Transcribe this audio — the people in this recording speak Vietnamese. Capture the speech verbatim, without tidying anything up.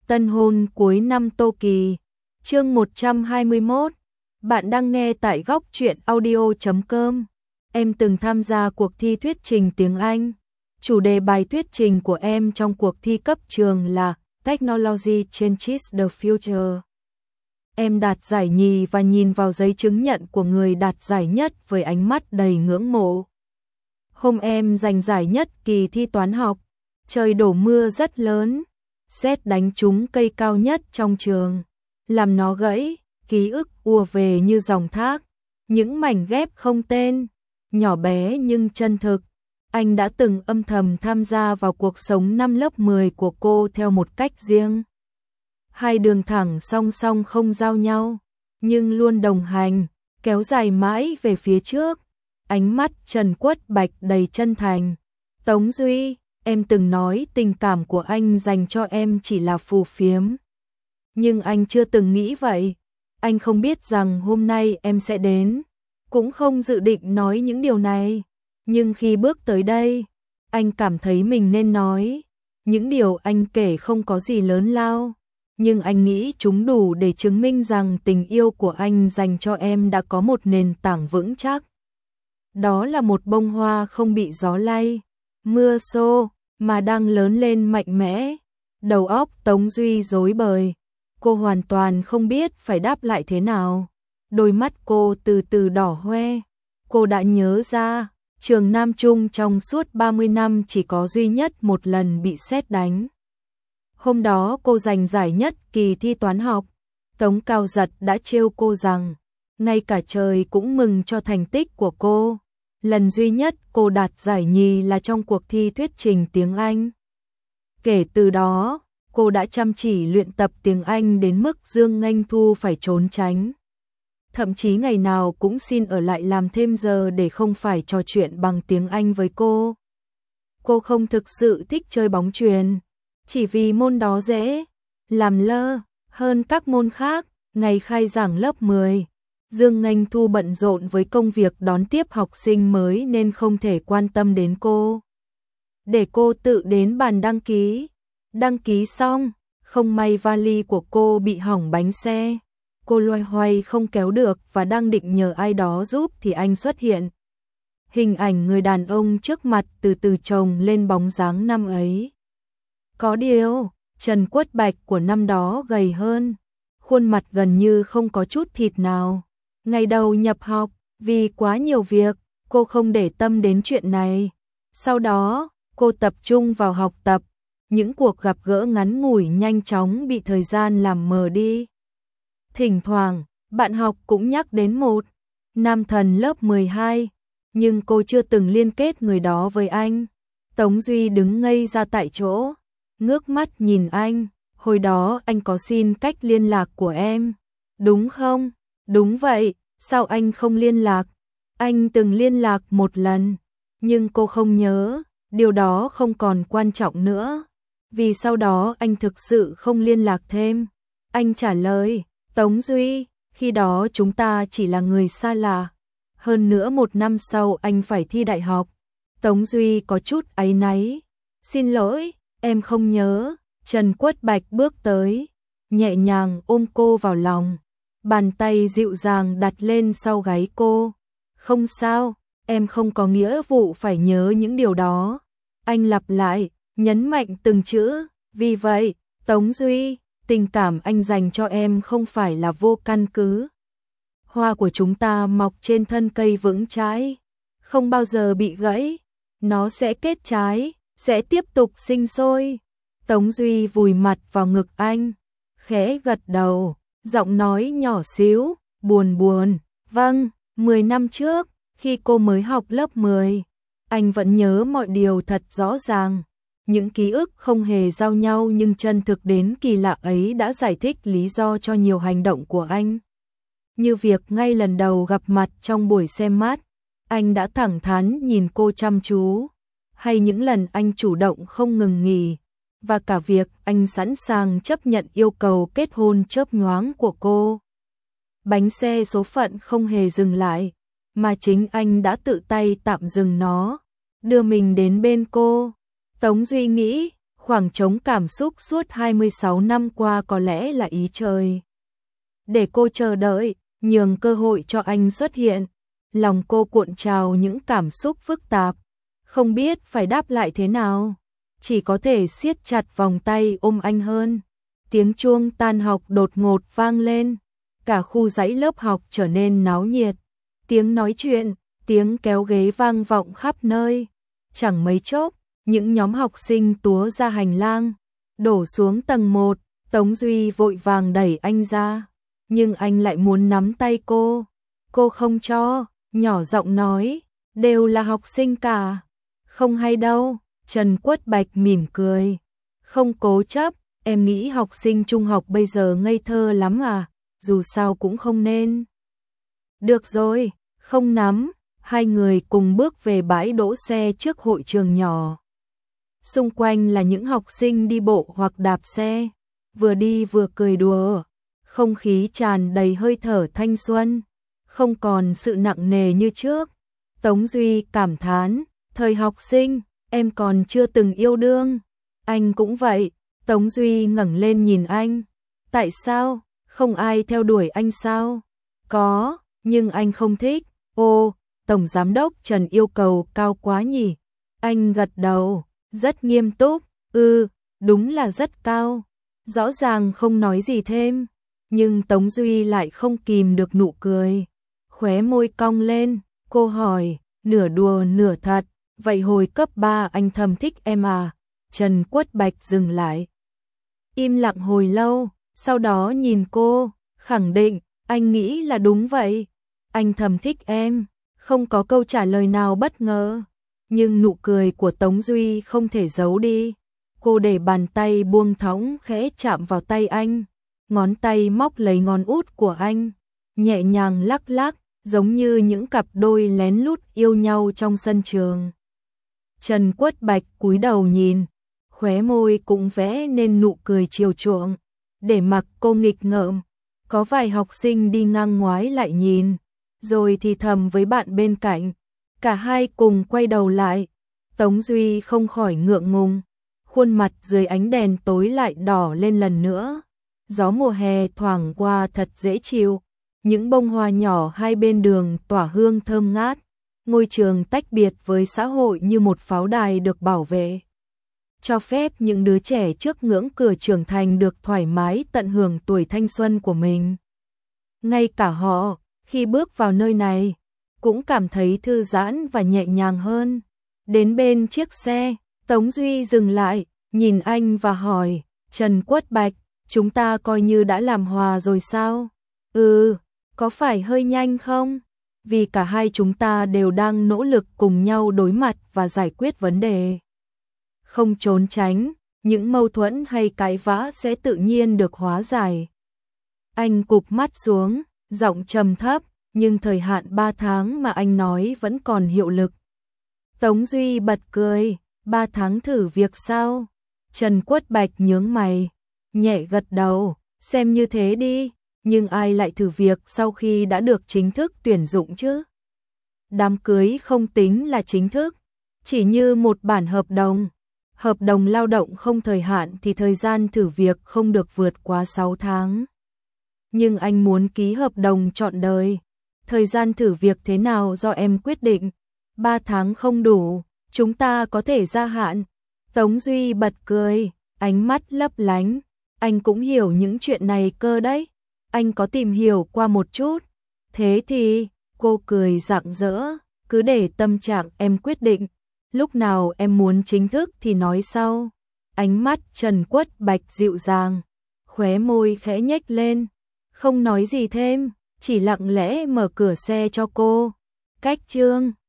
Tân hôn cuối năm Tô Kỳ. Chương một trăm hai mươi mốt. Bạn đang nghe tại góc truyện audio chấm com. Em từng tham gia cuộc thi thuyết trình tiếng Anh. Chủ đề bài thuyết trình của em trong cuộc thi cấp trường là Technology Changes the Future. Em đạt giải nhì và nhìn vào giấy chứng nhận của người đạt giải nhất với ánh mắt đầy ngưỡng mộ. Hôm em giành giải nhất kỳ thi toán học, trời đổ mưa rất lớn, sét đánh trúng cây cao nhất trong trường, làm nó gãy, ký ức ùa về như dòng thác, những mảnh ghép không tên, nhỏ bé nhưng chân thực. Anh đã từng âm thầm tham gia vào cuộc sống năm lớp mười của cô theo một cách riêng. Hai đường thẳng song song không giao nhau, nhưng luôn đồng hành, kéo dài mãi về phía trước. Ánh mắt Trần Quất Bạch đầy chân thành. Tống Duy, em từng nói tình cảm của anh dành cho em chỉ là phù phiếm. Nhưng anh chưa từng nghĩ vậy. Anh không biết rằng hôm nay em sẽ đến. Cũng không dự định nói những điều này. Nhưng khi bước tới đây, anh cảm thấy mình nên nói. Những điều anh kể không có gì lớn lao. Nhưng anh nghĩ chúng đủ để chứng minh rằng tình yêu của anh dành cho em đã có một nền tảng vững chắc. Đó là một bông hoa không bị gió lay, mưa xô, mà đang lớn lên mạnh mẽ. Đầu óc Tống Duy rối bời. Cô hoàn toàn không biết phải đáp lại thế nào. Đôi mắt cô từ từ đỏ hoe. Cô đã nhớ ra, trường Nam Trung trong suốt ba mươi năm chỉ có duy nhất một lần bị sét đánh. Hôm đó cô giành giải nhất kỳ thi toán học. Tống Cao Giật đã trêu cô rằng, ngay cả trời cũng mừng cho thành tích của cô. Lần duy nhất cô đạt giải nhì là trong cuộc thi thuyết trình tiếng Anh. Kể từ đó, cô đã chăm chỉ luyện tập tiếng Anh đến mức Dương Nghênh Thu phải trốn tránh. Thậm chí ngày nào cũng xin ở lại làm thêm giờ để không phải trò chuyện bằng tiếng Anh với cô. Cô không thực sự thích chơi bóng chuyền, chỉ vì môn đó dễ, làm lơ hơn các môn khác. Ngày khai giảng lớp mười, Dương Nghênh Thu bận rộn với công việc đón tiếp học sinh mới nên không thể quan tâm đến cô. Để cô tự đến bàn đăng ký. Đăng ký xong, không may vali của cô bị hỏng bánh xe. Cô loay hoay không kéo được và đang định nhờ ai đó giúp thì anh xuất hiện. Hình ảnh người đàn ông trước mặt từ từ chồng lên bóng dáng năm ấy. Có điều, Trần Quất Bạch của năm đó gầy hơn, khuôn mặt gần như không có chút thịt nào. Ngày đầu nhập học, vì quá nhiều việc, cô không để tâm đến chuyện này. Sau đó, cô tập trung vào học tập. Những cuộc gặp gỡ ngắn ngủi nhanh chóng bị thời gian làm mờ đi. Thỉnh thoảng, bạn học cũng nhắc đến một nam thần lớp mười hai, nhưng cô chưa từng liên kết người đó với anh. Tống Duy đứng ngây ra tại chỗ, ngước mắt nhìn anh. Hồi đó anh có xin cách liên lạc của em, đúng không? Đúng vậy, sao anh không liên lạc? Anh từng liên lạc một lần, nhưng cô không nhớ, điều đó không còn quan trọng nữa. Vì sau đó anh thực sự không liên lạc thêm. Anh trả lời, Tống Duy, khi đó chúng ta chỉ là người xa lạ. Hơn nữa một năm sau anh phải thi đại học. Tống Duy có chút áy náy. Xin lỗi, em không nhớ. Trần Quất Bạch bước tới, nhẹ nhàng ôm cô vào lòng. Bàn tay dịu dàng đặt lên sau gáy cô. Không sao, em không có nghĩa vụ phải nhớ những điều đó. Anh lặp lại, nhấn mạnh từng chữ. Vì vậy, Tống Duy, tình cảm anh dành cho em không phải là vô căn cứ. Hoa của chúng ta mọc trên thân cây vững chãi, không bao giờ bị gãy. Nó sẽ kết trái, sẽ tiếp tục sinh sôi. Tống Duy vùi mặt vào ngực anh, khẽ gật đầu, giọng nói nhỏ xíu, buồn buồn. Vâng, mười năm trước, khi cô mới học lớp mười, anh vẫn nhớ mọi điều thật rõ ràng. Những ký ức không hề giao nhau nhưng chân thực đến kỳ lạ ấy đã giải thích lý do cho nhiều hành động của anh. Như việc ngay lần đầu gặp mặt trong buổi xem mát, anh đã thẳng thắn nhìn cô chăm chú, hay những lần anh chủ động không ngừng nghỉ, và cả việc anh sẵn sàng chấp nhận yêu cầu kết hôn chớp nhoáng của cô. Bánh xe số phận không hề dừng lại, mà chính anh đã tự tay tạm dừng nó, đưa mình đến bên cô. Tống Duy nghĩ, Khoảng trống cảm xúc suốt hai mươi sáu năm qua có lẽ là ý trời. Để cô chờ đợi, nhường cơ hội cho anh xuất hiện. Lòng cô cuộn trào những cảm xúc phức tạp, không biết phải đáp lại thế nào. Chỉ có thể siết chặt vòng tay ôm anh hơn. Tiếng chuông tan học đột ngột vang lên. Cả khu dãy lớp học trở nên náo nhiệt. Tiếng nói chuyện, tiếng kéo ghế vang vọng khắp nơi. Chẳng mấy chốc, những nhóm học sinh túa ra hành lang, đổ xuống tầng một. Tống Duy vội vàng đẩy anh ra, nhưng anh lại muốn nắm tay cô. Cô không cho, nhỏ giọng nói, đều là học sinh cả. Không hay đâu, Trần Quất Bạch mỉm cười. Không cố chấp, em nghĩ học sinh trung học bây giờ ngây thơ lắm à, dù sao cũng không nên. Được rồi, không nắm, hai người cùng bước về bãi đỗ xe trước hội trường nhỏ. Xung quanh là những học sinh đi bộ hoặc đạp xe, vừa đi vừa cười đùa, không khí tràn đầy hơi thở thanh xuân, không còn sự nặng nề như trước. Tống Duy cảm thán, thời học sinh, em còn chưa từng yêu đương. Anh cũng vậy. Tống Duy ngẩng lên nhìn anh. Tại sao, không ai theo đuổi anh sao? Có, nhưng anh không thích. Ô, Tổng Giám đốc Trần yêu cầu cao quá nhỉ? Anh gật đầu, rất nghiêm túc. Ừ, đúng là rất cao. Rõ ràng không nói gì thêm, nhưng Tống Duy lại không kìm được nụ cười. Khóe môi cong lên, cô hỏi, nửa đùa nửa thật, vậy hồi cấp ba anh thầm thích em à? Trần Quất Bạch dừng lại, im lặng hồi lâu, sau đó nhìn cô, khẳng định, anh nghĩ là đúng vậy. Anh thầm thích em, không có câu trả lời nào bất ngờ, nhưng nụ cười của Tống Duy không thể giấu đi. Cô để bàn tay buông thõng khẽ chạm vào tay anh, ngón tay móc lấy ngón út của anh, nhẹ nhàng lắc lắc, giống như những cặp đôi lén lút yêu nhau trong sân trường. Trần Quất Bạch cúi đầu nhìn, khóe môi cũng vẽ nên nụ cười chiều chuộng, để mặc cô nghịch ngợm. Có vài học sinh đi ngang ngoái lại nhìn, rồi thì thầm với bạn bên cạnh. Cả hai cùng quay đầu lại, Tống Duy không khỏi ngượng ngùng, khuôn mặt dưới ánh đèn tối lại đỏ lên lần nữa. Gió mùa hè thoảng qua thật dễ chịu, những bông hoa nhỏ hai bên đường tỏa hương thơm ngát. Ngôi trường tách biệt với xã hội như một pháo đài được bảo vệ, cho phép những đứa trẻ trước ngưỡng cửa trưởng thành được thoải mái tận hưởng tuổi thanh xuân của mình. Ngay cả họ, khi bước vào nơi này, cũng cảm thấy thư giãn và nhẹ nhàng hơn. Đến bên chiếc xe, Tống Duy dừng lại, nhìn anh và hỏi, Trần Quất Bạch, chúng ta coi như đã làm hòa rồi sao? Ừ, có phải hơi nhanh không? Vì cả hai chúng ta đều đang nỗ lực cùng nhau đối mặt và giải quyết vấn đề. Không trốn tránh, những mâu thuẫn hay cãi vã sẽ tự nhiên được hóa giải. Anh cụp mắt xuống, giọng trầm thấp, nhưng thời hạn ba tháng mà anh nói vẫn còn hiệu lực. Tống Duy bật cười, ba tháng thử việc sao? Trần Quất Bạch nhướng mày, nhẹ gật đầu, xem như thế đi, nhưng ai lại thử việc sau khi đã được chính thức tuyển dụng chứ? Đám cưới không tính là chính thức, chỉ như một bản hợp đồng. Hợp đồng lao động không thời hạn thì thời gian thử việc không được vượt quá sáu tháng. Nhưng anh muốn ký hợp đồng trọn đời. Thời gian thử việc thế nào do em quyết định. ba tháng không đủ, chúng ta có thể gia hạn. Tống Duy bật cười, ánh mắt lấp lánh. Anh cũng hiểu những chuyện này cơ đấy. Anh có tìm hiểu qua một chút. Thế thì, cô cười rạng rỡ, cứ để tâm trạng em quyết định. Lúc nào em muốn chính thức thì nói sau. Ánh mắt Trần Quất Bạch dịu dàng, khóe môi khẽ nhếch lên, không nói gì thêm, chỉ lặng lẽ mở cửa xe cho cô. Cách chương